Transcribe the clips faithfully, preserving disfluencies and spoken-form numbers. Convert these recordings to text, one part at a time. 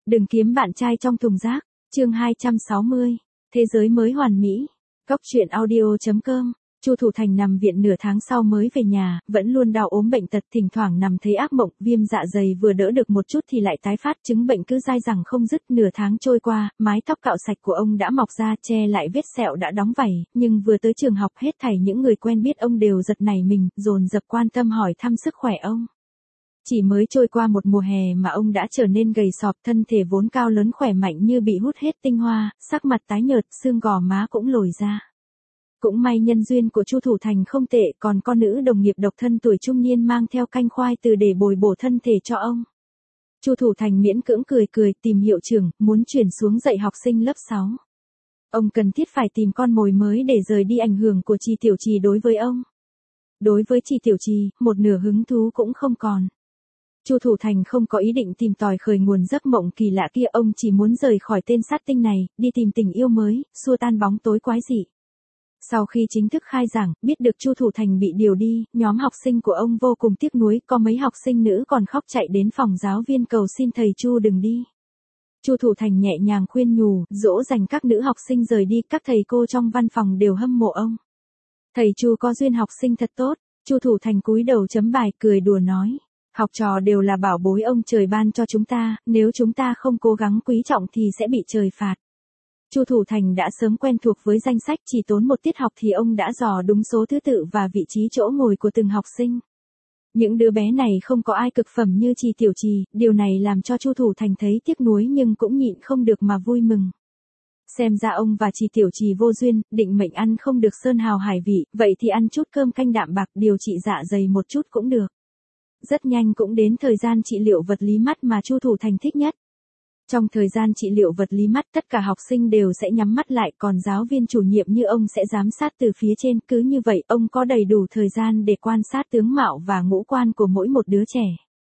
Đừng kiếm bạn trai trong thùng rác. Chương hai trăm sáu mươi. Thế giới mới hoàn mỹ. Góc truyện audio chấm com. Chu Thủ Thành nằm viện nửa tháng sau mới về nhà, vẫn luôn đau ốm bệnh tật, thỉnh thoảng nằm thấy ác mộng, viêm dạ dày vừa đỡ được một chút thì lại tái phát, chứng bệnh cứ dai dẳng không dứt. Nửa tháng trôi qua, mái tóc cạo sạch của ông đã mọc ra, che lại vết sẹo đã đóng vảy, nhưng vừa tới trường học hết thảy những người quen biết ông đều giật nảy mình, dồn dập quan tâm hỏi thăm sức khỏe ông. Chỉ mới trôi qua một mùa hè mà ông đã trở nên gầy sọp, thân thể vốn cao lớn khỏe mạnh như bị hút hết tinh hoa, sắc mặt tái nhợt, xương gò má cũng lồi ra. Cũng may nhân duyên của Chu Thủ Thành không tệ, còn con nữ đồng nghiệp độc thân tuổi trung niên mang theo canh khoai từ để bồi bổ thân thể cho ông. Chu Thủ Thành miễn cưỡng cười cười, tìm hiệu trưởng, muốn chuyển xuống dạy học sinh lớp sáu. Ông cần thiết phải tìm con mồi mới để rời đi ảnh hưởng của Trì Tiểu Trì đối với ông. Đối với Trì Tiểu Trì, một nửa hứng thú cũng không còn. Chu Thủ Thành không có ý định tìm tòi khởi nguồn giấc mộng kỳ lạ kia, ông chỉ muốn rời khỏi tên sát tinh này, đi tìm tình yêu mới, xua tan bóng tối quái dị. Sau khi chính thức khai giảng, biết được Chu Thủ Thành bị điều đi, nhóm học sinh của ông vô cùng tiếc nuối, có mấy học sinh nữ còn khóc chạy đến phòng giáo viên cầu xin thầy Chu đừng đi. Chu Thủ Thành nhẹ nhàng khuyên nhủ, dỗ dành các nữ học sinh rời đi, các thầy cô trong văn phòng đều hâm mộ ông. Thầy Chu có duyên học sinh thật tốt. Chu Thủ Thành cúi đầu chấm bài, cười đùa nói. Học trò đều là bảo bối ông trời ban cho chúng ta, nếu chúng ta không cố gắng quý trọng thì sẽ bị trời phạt. Chu Thủ Thành đã sớm quen thuộc với danh sách, chỉ tốn một tiết học thì ông đã dò đúng số thứ tự và vị trí chỗ ngồi của từng học sinh. Những đứa bé này không có ai cực phẩm như Trì Tiểu Trì, điều này làm cho Chu Thủ Thành thấy tiếc nuối nhưng cũng nhịn không được mà vui mừng. Xem ra ông và Trì Tiểu Trì vô duyên, định mệnh ăn không được sơn hào hải vị, vậy thì ăn chút cơm canh đạm bạc điều trị dạ dày một chút cũng được. Rất nhanh cũng đến thời gian trị liệu vật lý mắt mà Chu Thủ Thành thích nhất. Trong thời gian trị liệu vật lý mắt, tất cả học sinh đều sẽ nhắm mắt lại, còn giáo viên chủ nhiệm như ông sẽ giám sát từ phía trên, cứ như vậy ông có đầy đủ thời gian để quan sát tướng mạo và ngũ quan của mỗi một đứa trẻ.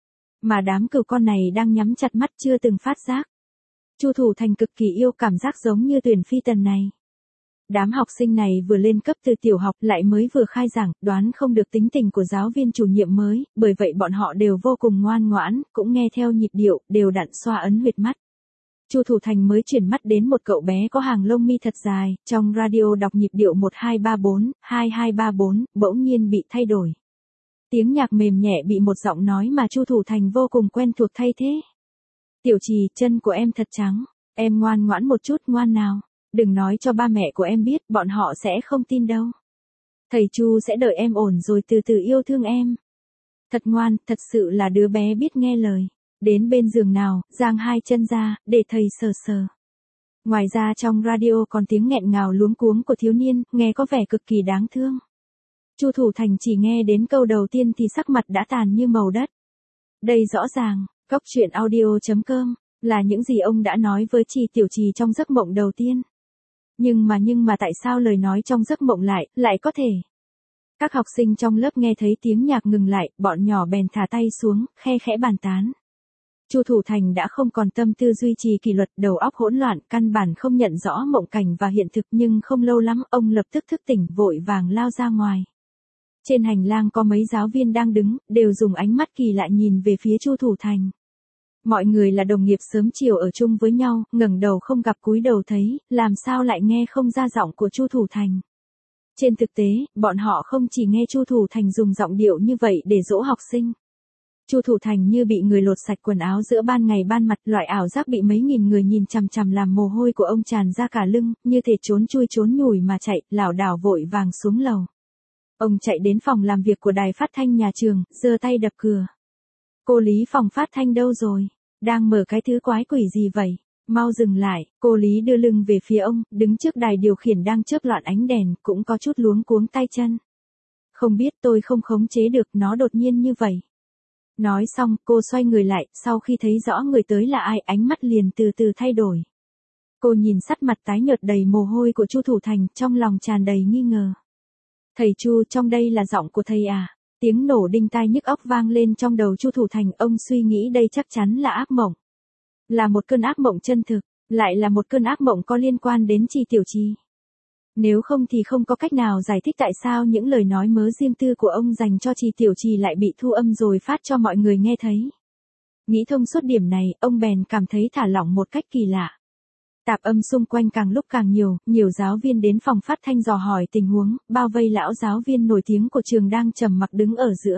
Mà đám cừu con này đang nhắm chặt mắt chưa từng phát giác. Chu Thủ Thành cực kỳ yêu cảm giác giống như Tuyển Phi Tần này. Đám học sinh này vừa lên cấp từ tiểu học lại mới vừa khai giảng, đoán không được tính tình của giáo viên chủ nhiệm mới, bởi vậy bọn họ đều vô cùng ngoan ngoãn, cũng nghe theo nhịp điệu, đều đặn xoa ấn huyệt mắt. Chu Thủ Thành mới chuyển mắt đến một cậu bé có hàng lông mi thật dài, trong radio đọc nhịp điệu một hai ba bốn, hai hai ba bốn, bỗng nhiên bị thay đổi. Tiếng nhạc mềm nhẹ bị một giọng nói mà Chu Thủ Thành vô cùng quen thuộc thay thế. Tiểu Trì, chân của em thật trắng, em ngoan ngoãn một chút, ngoan nào. Đừng nói cho ba mẹ của em biết, bọn họ sẽ không tin đâu. Thầy Chu sẽ đợi em ổn rồi từ từ yêu thương em. Thật ngoan, thật sự là đứa bé biết nghe lời. Đến bên giường nào, giang hai chân ra, để thầy sờ sờ. Ngoài ra trong radio còn tiếng nghẹn ngào luống cuống của thiếu niên, nghe có vẻ cực kỳ đáng thương. Chu Thủ Thành chỉ nghe đến câu đầu tiên thì sắc mặt đã tàn như màu đất. Đây rõ ràng, góc truyện audio chấm com, là những gì ông đã nói với Trì Tiểu Trì trong giấc mộng đầu tiên. Nhưng mà nhưng mà tại sao lời nói trong giấc mộng lại, lại có thể? Các học sinh trong lớp nghe thấy tiếng nhạc ngừng lại, bọn nhỏ bèn thả tay xuống, khe khẽ bàn tán. Chu Thủ Thành đã không còn tâm tư duy trì kỷ luật, đầu óc hỗn loạn, căn bản không nhận rõ mộng cảnh và hiện thực, nhưng không lâu lắm, ông lập tức thức tỉnh, vội vàng lao ra ngoài. Trên hành lang có mấy giáo viên đang đứng, đều dùng ánh mắt kỳ lạ nhìn về phía Chu Thủ Thành. Mọi người là đồng nghiệp sớm chiều ở chung với nhau, ngẩng đầu không gặp cúi đầu thấy, làm sao lại nghe không ra giọng của Chu Thủ Thành. Trên thực tế, bọn họ không chỉ nghe Chu Thủ Thành dùng giọng điệu như vậy để dỗ học sinh. Chu Thủ Thành như bị người lột sạch quần áo giữa ban ngày ban mặt, loại ảo giác bị mấy nghìn người nhìn chằm chằm làm mồ hôi của ông tràn ra cả lưng, như thể trốn chui trốn nhủi mà chạy, lảo đảo vội vàng xuống lầu. Ông chạy đến phòng làm việc của đài phát thanh nhà trường, giơ tay đập cửa. Cô Lý phòng phát thanh đâu rồi? Đang mở cái thứ quái quỷ gì vậy? Mau dừng lại. Cô Lý đưa lưng về phía ông, đứng trước đài điều khiển đang chớp loạn ánh đèn, cũng có chút luống cuống tay chân. Không biết, tôi không khống chế được, nó đột nhiên như vậy. Nói xong, cô xoay người lại, sau khi thấy rõ người tới là ai, ánh mắt liền từ từ thay đổi. Cô nhìn sắc mặt tái nhợt đầy mồ hôi của Chu Thủ Thành, trong lòng tràn đầy nghi ngờ. Thầy Chu, trong đây là giọng của thầy à? Tiếng nổ đinh tai nhức óc vang lên trong đầu Chu Thủ Thành, ông suy nghĩ đây chắc chắn là ác mộng. Là một cơn ác mộng chân thực, lại là một cơn ác mộng có liên quan đến Trì Tiểu Trì. Nếu không thì không có cách nào giải thích tại sao những lời nói mớ riêng tư của ông dành cho Trì Tiểu Trì lại bị thu âm rồi phát cho mọi người nghe thấy. Nghĩ thông suốt điểm này, ông bèn cảm thấy thả lỏng một cách kỳ lạ. Tạp âm xung quanh càng lúc càng nhiều, nhiều giáo viên đến phòng phát thanh dò hỏi tình huống, bao vây lão giáo viên nổi tiếng của trường đang trầm mặc đứng ở giữa.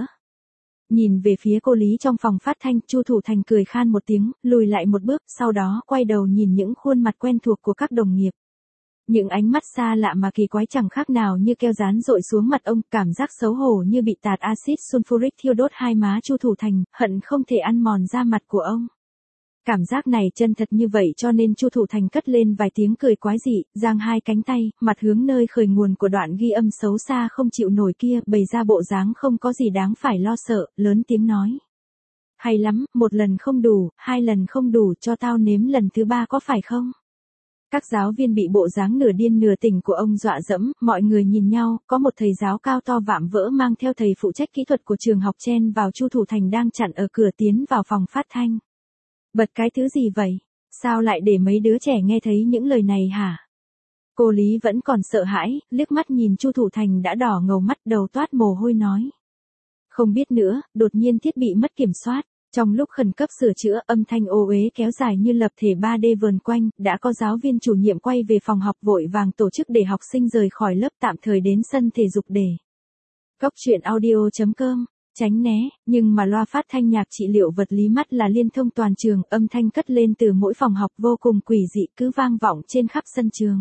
Nhìn về phía cô Lý trong phòng phát thanh, Chu Thủ Thành cười khan một tiếng, lùi lại một bước, sau đó quay đầu nhìn những khuôn mặt quen thuộc của các đồng nghiệp. Những ánh mắt xa lạ mà kỳ quái chẳng khác nào như keo dán dội xuống mặt ông, cảm giác xấu hổ như bị tạt axit sulfuric thiêu đốt hai má Chu Thủ Thành, hận không thể ăn mòn da mặt của ông. Cảm giác này chân thật như vậy cho nên Chu Thủ Thành cất lên vài tiếng cười quái dị, giang hai cánh tay, mặt hướng nơi khởi nguồn của đoạn ghi âm xấu xa không chịu nổi kia, bày ra bộ dáng không có gì đáng phải lo sợ, lớn tiếng nói. Hay lắm, một lần không đủ, hai lần không đủ, cho tao nếm lần thứ ba có phải không? Các giáo viên bị bộ dáng nửa điên nửa tỉnh của ông dọa dẫm, mọi người nhìn nhau, có một thầy giáo cao to vạm vỡ mang theo thầy phụ trách kỹ thuật của trường học chen vào Chu Thủ Thành đang chặn ở cửa tiến vào phòng phát thanh. Bật cái thứ gì vậy? Sao lại để mấy đứa trẻ nghe thấy những lời này hả? Cô Lý vẫn còn sợ hãi, liếc mắt nhìn Chu Thủ Thành đã đỏ ngầu mắt, đầu toát mồ hôi nói. Không biết nữa, đột nhiên thiết bị mất kiểm soát. Trong lúc khẩn cấp sửa chữa, âm thanh ô uế kéo dài như lập thể ba D vờn quanh, đã có giáo viên chủ nhiệm quay về phòng học vội vàng tổ chức để học sinh rời khỏi lớp tạm thời đến sân thể dục để. Góc truyện audio chấm com, tránh né, nhưng mà loa phát thanh nhạc trị liệu vật lý mắt là liên thông toàn trường, âm thanh cất lên từ mỗi phòng học vô cùng quỷ dị cứ vang vọng trên khắp sân trường.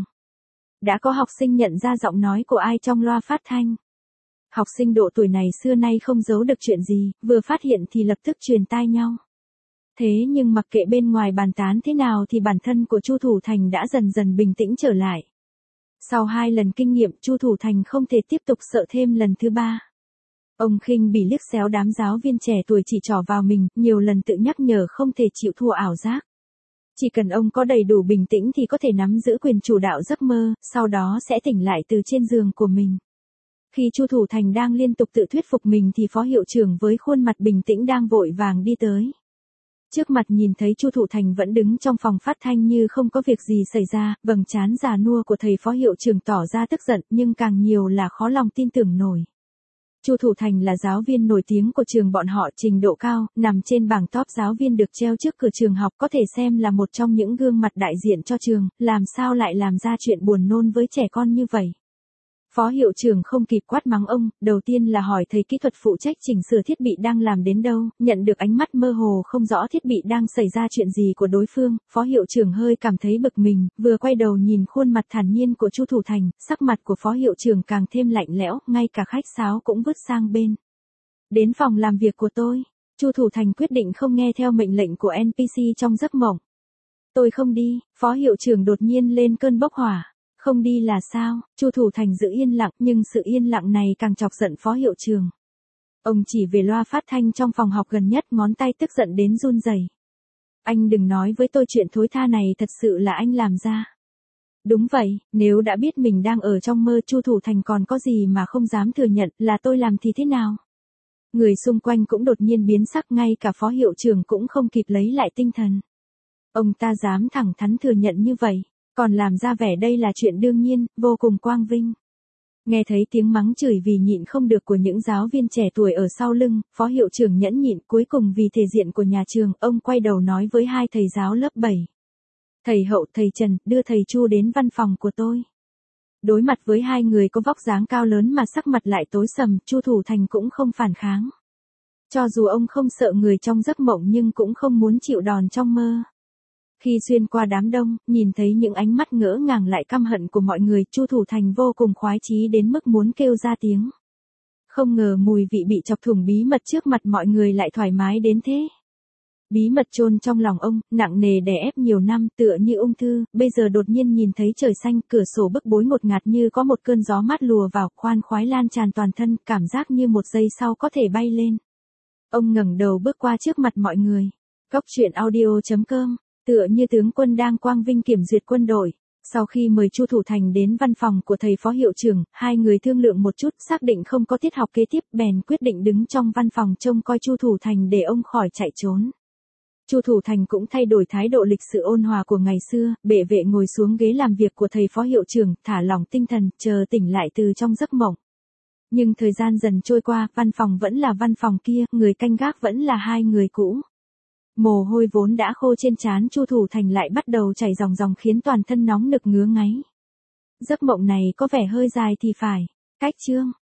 Đã có học sinh nhận ra giọng nói của ai trong loa phát thanh. Học sinh độ tuổi này xưa nay không giấu được chuyện gì, vừa phát hiện thì lập tức truyền tai nhau. Thế nhưng mặc kệ bên ngoài bàn tán thế nào thì bản thân của Chu Thủ Thành đã dần dần bình tĩnh trở lại. Sau hai lần kinh nghiệm, Chu Thủ Thành không thể tiếp tục sợ thêm lần thứ ba. Ông khinh bỉ liếc xéo đám giáo viên trẻ tuổi chỉ trỏ vào mình, nhiều lần tự nhắc nhở không thể chịu thua ảo giác. Chỉ cần ông có đầy đủ bình tĩnh thì có thể nắm giữ quyền chủ đạo giấc mơ, sau đó sẽ tỉnh lại từ trên giường của mình. Khi Chu Thủ Thành đang liên tục tự thuyết phục mình thì phó hiệu trưởng với khuôn mặt bình tĩnh đang vội vàng đi tới. Trước mặt nhìn thấy Chu Thủ Thành vẫn đứng trong phòng phát thanh như không có việc gì xảy ra, vầng trán già nua của thầy phó hiệu trưởng tỏ ra tức giận nhưng càng nhiều là khó lòng tin tưởng nổi. Chu Thủ Thành là giáo viên nổi tiếng của trường bọn họ, trình độ cao, nằm trên bảng top giáo viên được treo trước cửa trường học, có thể xem là một trong những gương mặt đại diện cho trường, làm sao lại làm ra chuyện buồn nôn với trẻ con như vậy. Phó hiệu trưởng không kịp quát mắng ông, đầu tiên là hỏi thầy kỹ thuật phụ trách chỉnh sửa thiết bị đang làm đến đâu, nhận được ánh mắt mơ hồ không rõ thiết bị đang xảy ra chuyện gì của đối phương, phó hiệu trưởng hơi cảm thấy bực mình, vừa quay đầu nhìn khuôn mặt thản nhiên của Chu Thủ Thành, sắc mặt của phó hiệu trưởng càng thêm lạnh lẽo, ngay cả khách sáo cũng vứt sang bên. Đến phòng làm việc của tôi, Chu Thủ Thành quyết định không nghe theo mệnh lệnh của en pê xê trong giấc mộng. Tôi không đi, phó hiệu trưởng đột nhiên lên cơn bốc hỏa. Không đi là sao? Chu Thủ Thành giữ yên lặng, nhưng sự yên lặng này càng chọc giận phó hiệu trưởng. Ông chỉ về loa phát thanh trong phòng học gần nhất, ngón tay tức giận đến run rẩy. Anh đừng nói với tôi chuyện thối tha này thật sự là anh làm ra. Đúng vậy, nếu đã biết mình đang ở trong mơ, Chu Thủ Thành còn có gì mà không dám thừa nhận, là tôi làm thì thế nào? Người xung quanh cũng đột nhiên biến sắc, ngay cả phó hiệu trưởng cũng không kịp lấy lại tinh thần. Ông ta dám thẳng thắn thừa nhận như vậy. Còn làm ra vẻ đây là chuyện đương nhiên, vô cùng quang vinh. Nghe thấy tiếng mắng chửi vì nhịn không được của những giáo viên trẻ tuổi ở sau lưng, phó hiệu trưởng nhẫn nhịn, cuối cùng vì thể diện của nhà trường, ông quay đầu nói với hai thầy giáo lớp bảy. Thầy Hậu, thầy Trần, đưa thầy Chu đến văn phòng của tôi. Đối mặt với hai người có vóc dáng cao lớn mà sắc mặt lại tối sầm, Chu Thủ Thành cũng không phản kháng. Cho dù ông không sợ người trong giấc mộng nhưng cũng không muốn chịu đòn trong mơ. Khi xuyên qua đám đông, nhìn thấy những ánh mắt ngỡ ngàng lại căm hận của mọi người, Chu Thủ Thành vô cùng khoái chí đến mức muốn kêu ra tiếng. Không ngờ mùi vị bị chọc thủng bí mật trước mặt mọi người lại thoải mái đến thế. Bí mật chôn trong lòng ông, nặng nề đè ép nhiều năm, tựa như ung thư, bây giờ đột nhiên nhìn thấy trời xanh, cửa sổ bức bối ngột ngạt như có một cơn gió mát lùa vào, khoan khoái lan tràn toàn thân, cảm giác như một giây sau có thể bay lên. Ông ngẩng đầu bước qua trước mặt mọi người. Góc truyện audio chấm com, tựa như tướng quân đang quang vinh kiểm duyệt quân đội. Sau khi mời Chu Thủ Thành đến văn phòng của thầy phó hiệu trưởng, hai người thương lượng một chút, xác định không có tiết học kế tiếp, bèn quyết định đứng trong văn phòng trông coi Chu Thủ Thành để ông khỏi chạy trốn. Chu Thủ Thành cũng thay đổi thái độ lịch sự ôn hòa của ngày xưa, bệ vệ ngồi xuống ghế làm việc của thầy phó hiệu trưởng, thả lỏng tinh thần, chờ tỉnh lại từ trong giấc mộng. Nhưng thời gian dần trôi qua, văn phòng vẫn là văn phòng kia, người canh gác vẫn là hai người cũ. Mồ hôi vốn đã khô trên trán Chu Thủ Thành lại bắt đầu chảy ròng ròng khiến toàn thân nóng nực ngứa ngáy. Giấc mộng này có vẻ hơi dài thì phải. Cách chương